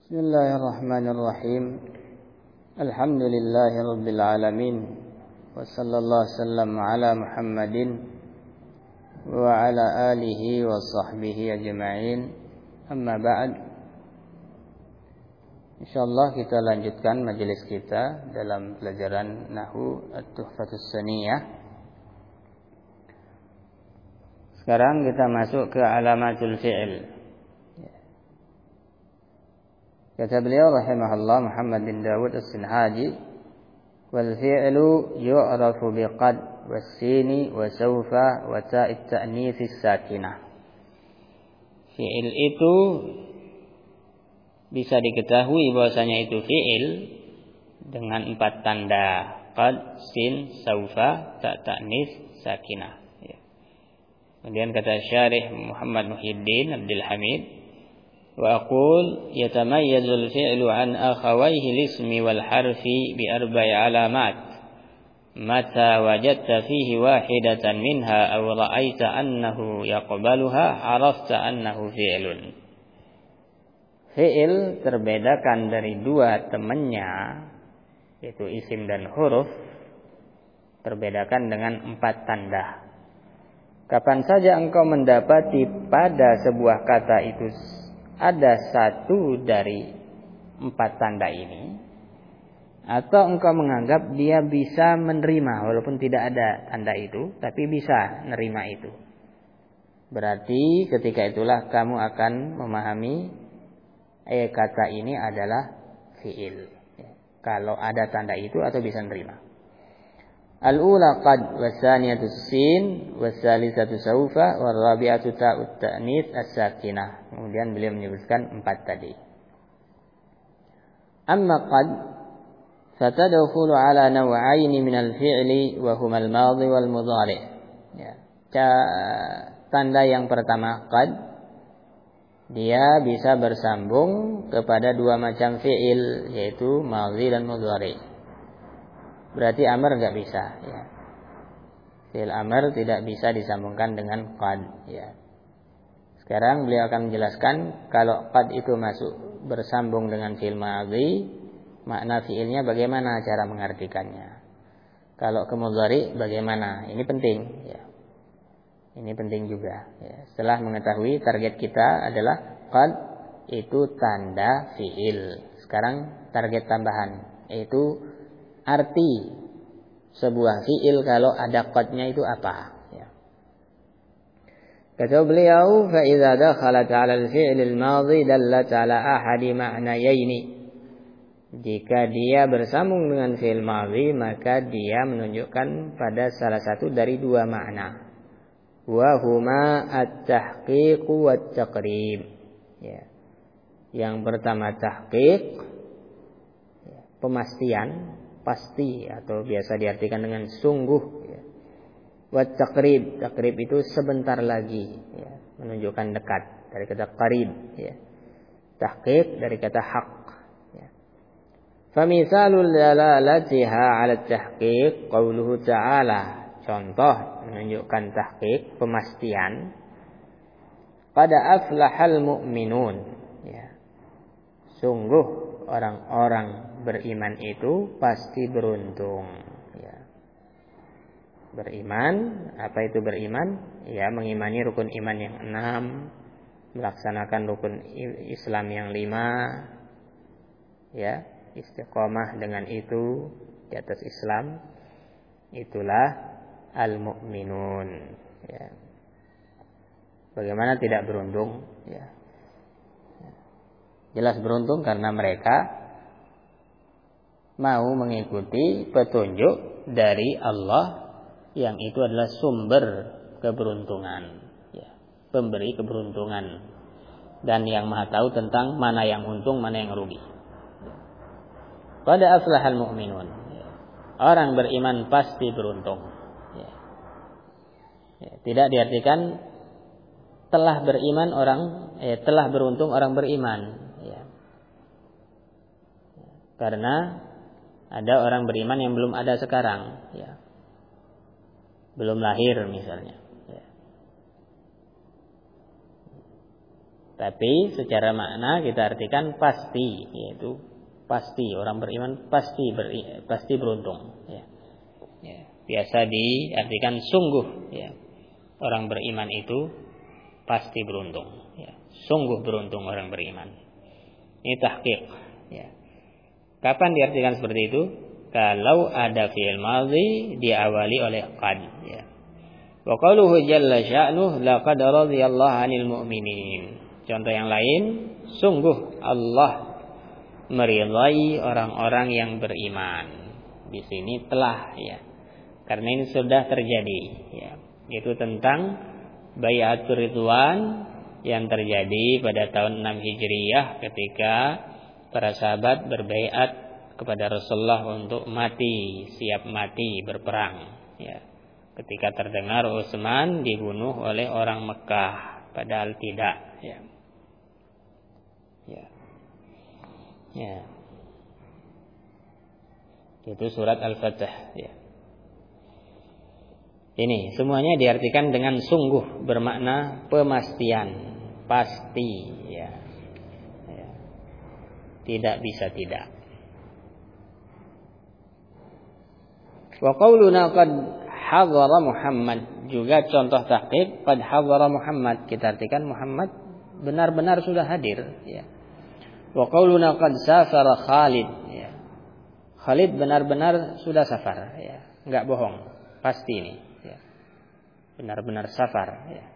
Bismillahirrahmanirrahim. Alhamdulillahi rabbil alamin. Wa sallallahu sallam ala Muhammadin wa ala alihi wa sahbihi ajma'in. Amma ba'd. Insyaallah kita lanjutkan majelis kita dalam pelajaran Nahwu At-Tuhfatus Saniyah. Sekarang kita masuk ke alamatul fi'il. Kata beliau rahimahullah Muhammad bin Dawud As-Sinhaji, wal fi'lu yu'rafu biqad was-sini wa sawfa wa ta'it ta'nits as-sakinah. Fi'il itu bisa diketahui bahwasanya itu fi'il dengan 4 tanda: qad, sin, sawfa, ta' ta'nits, sakinah. Kemudian kata Syarih Muhammad Muhyiddin Abdul Hamid, wa aqul yatamayyazu al-fi'lu an akhawayhi al-ismi wal harfi bi 4 alamat. Mata wajadta fihi wahidatan minha aw ra'aita annahu yaqbaluha 'arafta annahu fi'lun. Fi'il terbedakan dari 2 temannya, yaitu isim dan huruf, terbedakan dengan 4 tanda. Kapan saja engkau mendapati pada sebuah kata itu ada 1 dari 4 tanda ini, atau engkau menganggap dia bisa menerima walaupun tidak ada tanda itu, tapi bisa menerima itu, berarti ketika itulah kamu akan memahami kata ini adalah fi'il, kalau ada tanda itu atau bisa menerima. Al-ula qad, was-saniyatu sin, was-salisatu sawfa, war-rabi'atu ta'ut ta'nits as-sakinah. Kemudian beliau menyebutkan 4 tadi. Amma qad fatadkhulu ala naw'aini min al-fi'li wa huma al-madhi wal mudhari'. Ya. Tanda yang pertama qad, dia bisa bersambung kepada 2 macam fi'il, yaitu madhi dan mudhari'. Berarti amr enggak bisa, ya. Fi'il amr tidak bisa disambungkan dengan qad, ya. Sekarang beliau akan menjelaskan kalau qad itu masuk bersambung dengan fi'il madhi, makna fi'ilnya bagaimana cara mengartikannya. Kalau ke mudhari bagaimana? Ini penting, ya. Ini penting juga, ya. Setelah mengetahui target kita adalah qad itu tanda fi'il. Sekarang target tambahan, yaitu arti sebuah fi'il kalau ada qadnya itu apa, ya. Kata beliau, fa idza dakhalat 'ala al-fi'l al-madhi dallat 'ala ahadi ma'nayaini. Jika dia bersambung dengan fi'il madhi, maka dia menunjukkan pada salah satu dari 2 makna. Wa huma at-tahqiq wa at-taqrib, ya. Yang pertama tahqiq, ya, pemastian, pasti atau biasa diartikan dengan sungguh, ya. Wa taqrib, taqrib itu sebentar lagi, ya, menunjukkan dekat, dari kata qarib, ya. Tahqiq dari kata haq, ya. Fa misalul dalalatiha 'ala tahqiq qauluhu ta'ala. Contoh menunjukkan tahqiq, pemastian, qad aflahal mu'minun, ya. Sungguh orang-orang beriman itu pasti beruntung, ya. Beriman, apa itu beriman? Ya, mengimani rukun iman yang 6, melaksanakan rukun Islam yang 5, ya, istiqomah dengan itu di atas Islam. Itulah al-mu'minun, ya. Bagaimana tidak beruntung, ya. Jelas beruntung karena mereka mau mengikuti petunjuk dari Allah yang itu adalah sumber keberuntungan, ya, pemberi keberuntungan, dan yang maha tahu tentang mana yang untung, mana yang rugi. Qad aflahal mu'minun, ya. Orang beriman pasti beruntung, ya. Ya, tidak diartikan telah beriman orang, telah beruntung orang beriman, ya. Karena ada orang beriman yang belum ada sekarang, ya. Belum lahir misalnya, ya. Tapi secara makna kita artikan pasti, yaitu pasti orang beriman pasti beruntung. Ya. Ya. Biasa diartikan sungguh. Ya. Orang beriman itu pasti beruntung. Ya. Sungguh beruntung orang beriman. Ini tahqiq. Ya. Kapan diartikan seperti itu? Kalau ada fi'il madhi diawali oleh qad. Ya. Wa qauluhu jalla sya'nuhu laqad radiyallahu 'anil mu'minin. Contoh yang lain, sungguh Allah meridai orang-orang yang beriman. Di sini telah, ya. Karena ini sudah terjadi, ya. Itu tentang bai'atur ridwan yang terjadi pada tahun 6 Hijriyah ketika para sahabat berbaiat kepada Rasulullah untuk mati, siap mati berperang, ya. Ketika terdengar Utsman dibunuh oleh orang Mekah, padahal tidak, ya. Ya. Ya. Itu surat Al-Fatih, ya. Ini semuanya diartikan dengan sungguh, bermakna pemastian, pasti, ya. Ya. Tidak bisa tidak. Wa qauluna qad hadara Muhammad, juga contoh tahqiq qad hadara Muhammad, kita artikan Muhammad benar-benar sudah hadir, ya. Wa qauluna qad safara Khalid, ya. Khalid benar-benar sudah safar, ya. Enggak bohong, pasti ini, ya. Benar-benar safar, ya.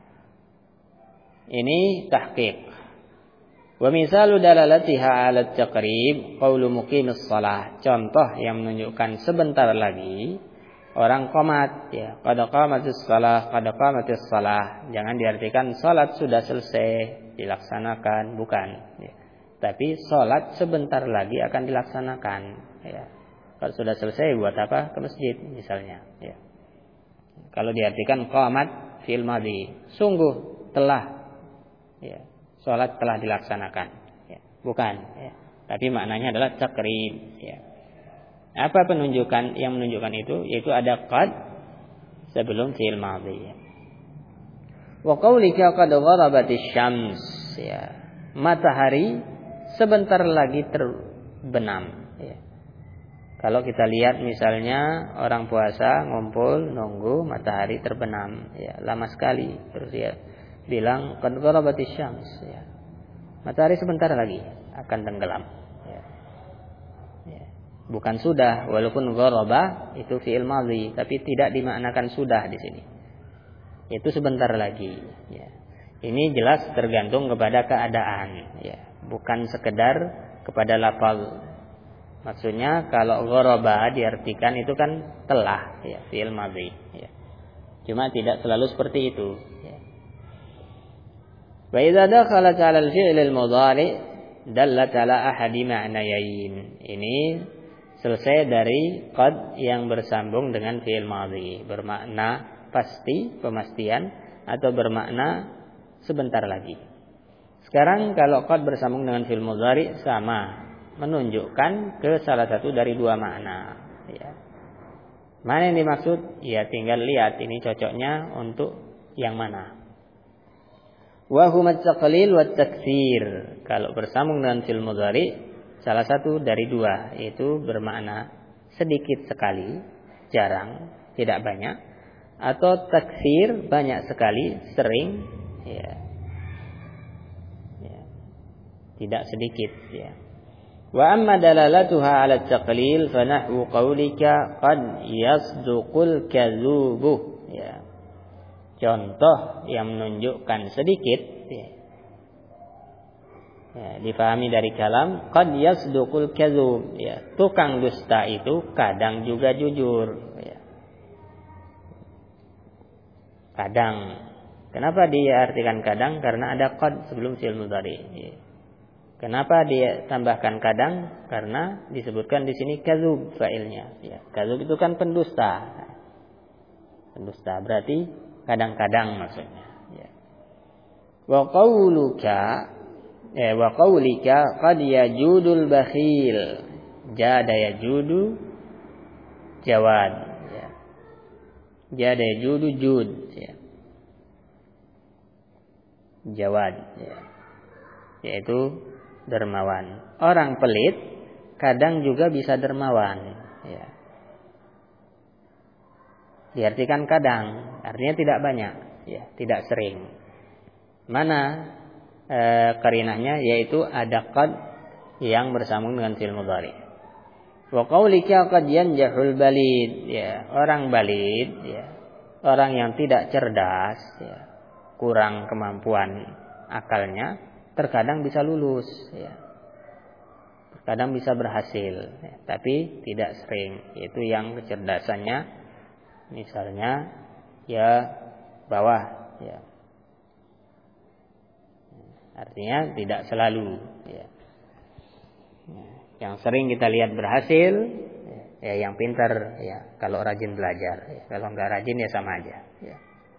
Ini tahqiq. Wa misalu dalalatiha 'ala at-taqrib qaulu muqimis shalah. Contoh yang menunjukkan sebentar lagi orang qomat, ya. Qad qamatis shalah, qad qamatis shalah. Jangan diartikan salat sudah selesai dilaksanakan, bukan, ya. Tapi sholat sebentar lagi akan dilaksanakan, ya. Kalau sudah selesai buat apa? Ke masjid misalnya, ya. Kalau diartikan qamat fil madhi, sungguh telah, ya, sholat telah dilaksanakan, ya. Bukan, ya. Tapi maknanya adalah takrib, ya. Apa penunjukan yang menunjukkan itu? Yaitu ada qad sebelum fi'il madhi, ya. Wa qaulika qad gharabatis syams, ya. Matahari sebentar lagi terbenam, ya. Kalau kita lihat misalnya orang puasa ngumpul nunggu matahari terbenam, ya, lama sekali, terus dia bilang qad gharabatis syams, ya. Matahari sebentar lagi akan tenggelam, ya. Ya. Bukan sudah, walaupun gharaba itu fi'il madhi, tapi tidak dimaknakan sudah di sini. Itu sebentar lagi, ya. Ini jelas tergantung kepada keadaan, ya. Bukan sekedar kepada lafaz. Maksudnya kalau gharaba diartikan itu kan telah, ya, fi'il madhi, ya. Cuma tidak selalu seperti itu, ya. Wa idza dakhala 'ala al-fi'l al-mudhari dallat 'ala ahadi ma'nayain. Ini selesai dari qad yang bersambung dengan fi'il madhi, bermakna pasti, pemastian, atau bermakna sebentar lagi. Sekarang kalau qad bersambung dengan fi'il mudhari sama, menunjukkan ke salah satu dari dua makna, ya. Mana yang dimaksud? Ya tinggal lihat ini cocoknya untuk yang mana. Wa huma at-taqlil wa at-taktsir. Kalau bersambung dengan fi'il mudhari salah satu dari dua, yaitu bermakna sedikit sekali, jarang, tidak banyak, atau taksir banyak sekali, sering, ya. Ya. Tidak sedikit, ya. Wa amma dalalatuha 'ala at-taqlil fa nahwu qaulika qad yasduqul kadzubu, ya. Contoh yang menunjukkan sedikit, ya. Ya, difahami dari kalam qad yasduqul kadzub, ya. Tukang dusta itu kadang juga jujur, ya. Kadang. Kenapa dia artikan kadang? Karena ada qad sebelum fi'il mudhari, ya. Kenapa dia tambahkan kadang? Karena disebutkan di sini kadzub fa'ilnya, ya. Kadzub itu kan pendusta. Pendusta berarti kadang-kadang maksudnya, ya. Wa qaulika wa qaulika qad yajudul bakhil. Jada yajudu jawad, ya. Jada yajudu jud, ya. Jawad, ya. yaitu dermawan. Orang pelit kadang juga bisa dermawan, ya. Diartikan kadang, artinya tidak banyak, ya, tidak sering. Mana qarinahnya, yaitu ada qad yang bersambung dengan fi'il mudhari. Wa qaulika qad yanjahul balid, ya, orang balid, ya, orang yang tidak cerdas, ya, kurang kemampuan akalnya, terkadang bisa lulus, ya. Terkadang bisa berhasil, ya, tapi tidak sering. Yaitu yang kecerdasannya misalnya ya bawah, ya. Artinya tidak selalu, ya. Yang sering kita lihat berhasil, ya, yang pintar, ya, kalau rajin belajar, ya. Kalau enggak rajin ya sama aja, ya.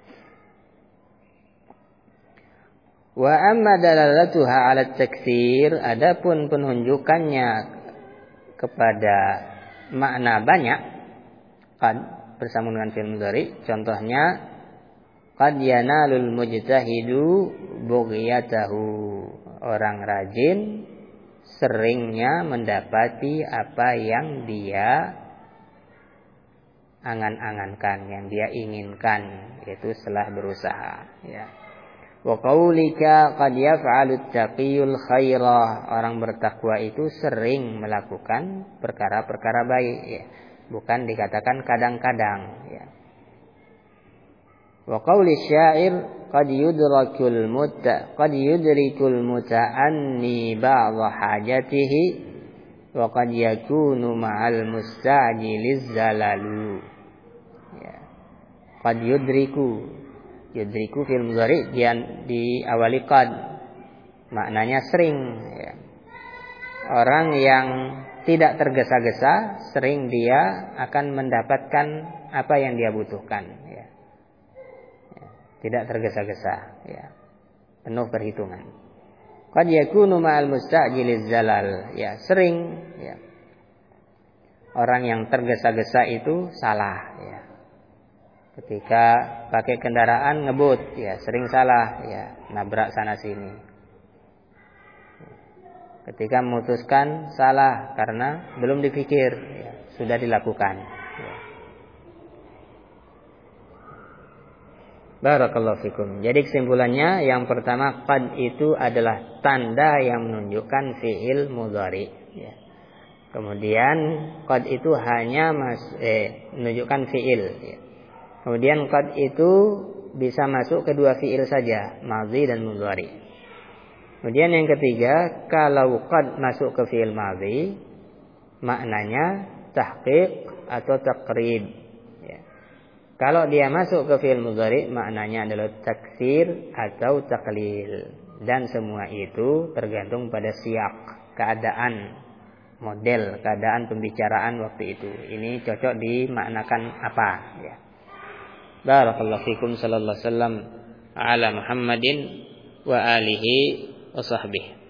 Wa amma dalalatuha 'ala taksir, adapun penunjukannya kepada makna banyak, qad bersambung dengan fi'il mudhari, contohnya qad yanalul mujtahidu bughiyatahu, orang rajin seringnya mendapati apa yang dia angan-angankan, yang dia inginkan, yaitu setelah berusaha, ya. Wa qaulika qad yaf'alu taqiyul khairah, orang bertakwa itu sering melakukan perkara-perkara baik, ya. Bukan dikatakan kadang-kadang, ya. Wa qauli syair qad yudrikul muta'anni ba'dha hajatihi wa qad yakunu ma'al musta'jiliz zalalu, ya. Qad yudriku fil mudhari di awali qad, maknanya sering, ya. Orang yang tidak tergesa-gesa sering dia akan mendapatkan apa yang dia butuhkan, ya. Tidak tergesa-gesa, ya. Penuh perhitungan. Qad yakunu ma'al musta'jiliz zalal, ya, sering, ya. Orang yang tergesa-gesa itu salah, ya. Ketika pakai kendaraan ngebut, ya, sering salah, ya, nabrak sana sini. Ketika memutuskan salah karena belum dipikir, ya, sudah dilakukan, ya. Barakallahu fikum. Jadi kesimpulannya, yang pertama, qad itu adalah tanda yang menunjukkan fi'il mudhari, ya. Kemudian qad itu hanya menunjukkan fi'il, ya. Kemudian qad itu bisa masuk kedua fi'il saja, madhi dan mudhari. Kemudian yang ketiga, kalau qad masuk ke fi'il madhi, maknanya tahqiq atau taqrib, ya. Kalau dia masuk ke fi'il mudhari, maknanya adalah taksir atau taqlil. Dan semua itu tergantung pada siyak, keadaan, model, keadaan pembicaraan waktu itu. Ini cocok dimaknakan apa, ya. Barakallahu fikum, sallallahu alaihi wasallam ala Muhammadin wa alihi wa sahbihi.